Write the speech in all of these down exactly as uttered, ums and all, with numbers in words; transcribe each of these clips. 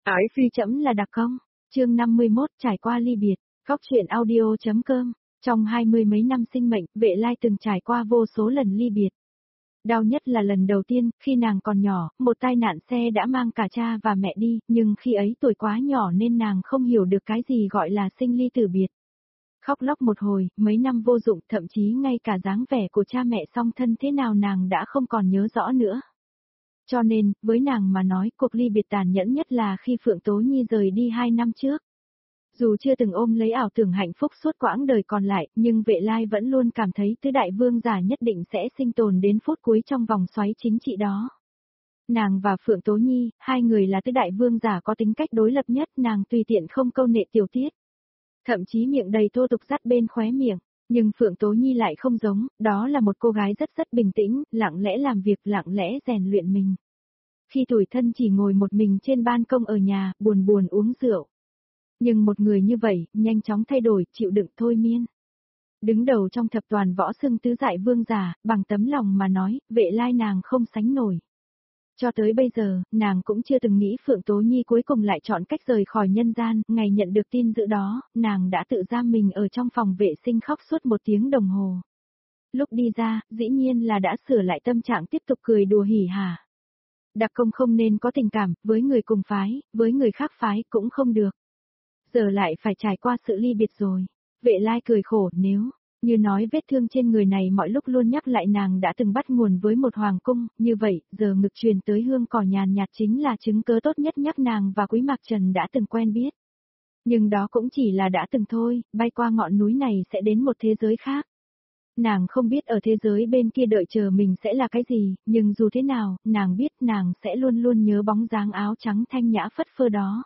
Ái phi chấm là đặc công. Chương năm mươi mốt trải qua ly biệt. Góc truyện audio.com. Trong hai mươi mấy năm sinh mệnh, Vệ Lai từng trải qua vô số lần ly biệt. Đau nhất là lần đầu tiên, khi nàng còn nhỏ, một tai nạn xe đã mang cả cha và mẹ đi, nhưng khi ấy tuổi quá nhỏ nên nàng không hiểu được cái gì gọi là sinh ly tử biệt. Khóc lóc một hồi, mấy năm vô dụng, thậm chí ngay cả dáng vẻ của cha mẹ song thân thế nào nàng đã không còn nhớ rõ nữa. Cho nên, với nàng mà nói, cuộc ly biệt tàn nhẫn nhất là khi Phượng Tố Nhi rời đi hai năm trước. Dù chưa từng ôm lấy ảo tưởng hạnh phúc suốt quãng đời còn lại, nhưng Vệ Lai vẫn luôn cảm thấy tứ đại vương giả nhất định sẽ sinh tồn đến phút cuối trong vòng xoáy chính trị đó. Nàng và Phượng Tố Nhi, hai người là tứ đại vương giả có tính cách đối lập nhất, nàng tùy tiện không câu nệ tiểu tiết. Thậm chí miệng đầy thô tục dắt bên khóe miệng, nhưng Phượng Tố Nhi lại không giống, đó là một cô gái rất rất bình tĩnh, lặng lẽ làm việc, lặng lẽ rèn luyện mình. Khi tủi thân chỉ ngồi một mình trên ban công ở nhà, buồn buồn uống rượu. Nhưng một người như vậy, nhanh chóng thay đổi, chịu đựng thôi miên. Đứng đầu trong thập toàn võ xưng tứ dại vương giả, bằng tấm lòng mà nói, Vệ Lai nàng không sánh nổi. Cho tới bây giờ, nàng cũng chưa từng nghĩ Phượng Tố Nhi cuối cùng lại chọn cách rời khỏi nhân gian, ngày nhận được tin dữ đó, nàng đã tự giam mình ở trong phòng vệ sinh khóc suốt một tiếng đồng hồ. Lúc đi ra, dĩ nhiên là đã sửa lại tâm trạng tiếp tục cười đùa hỉ hả. Đặc công không nên có tình cảm, với người cùng phái, với người khác phái cũng không được. Giờ lại phải trải qua sự ly biệt rồi. Vệ Lai cười khổ, nếu như nói vết thương trên người này mọi lúc luôn nhắc lại nàng đã từng bắt nguồn với một hoàng cung, như vậy, giờ ngực truyền tới hương cỏ nhàn nhạt chính là chứng cớ tốt nhất nhắc nàng và Quý Mạc Trần đã từng quen biết. Nhưng đó cũng chỉ là đã từng thôi, bay qua ngọn núi này sẽ đến một thế giới khác. Nàng không biết ở thế giới bên kia đợi chờ mình sẽ là cái gì, nhưng dù thế nào, nàng biết nàng sẽ luôn luôn nhớ bóng dáng áo trắng thanh nhã phất phơ đó.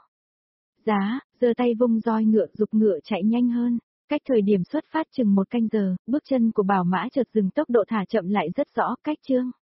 Giá, giơ tay vung roi ngựa dục ngựa chạy nhanh hơn. Cách thời điểm xuất phát chừng một canh giờ, bước chân của Bảo Mã chợt dừng tốc độ thả chậm lại rất rõ, cách chương.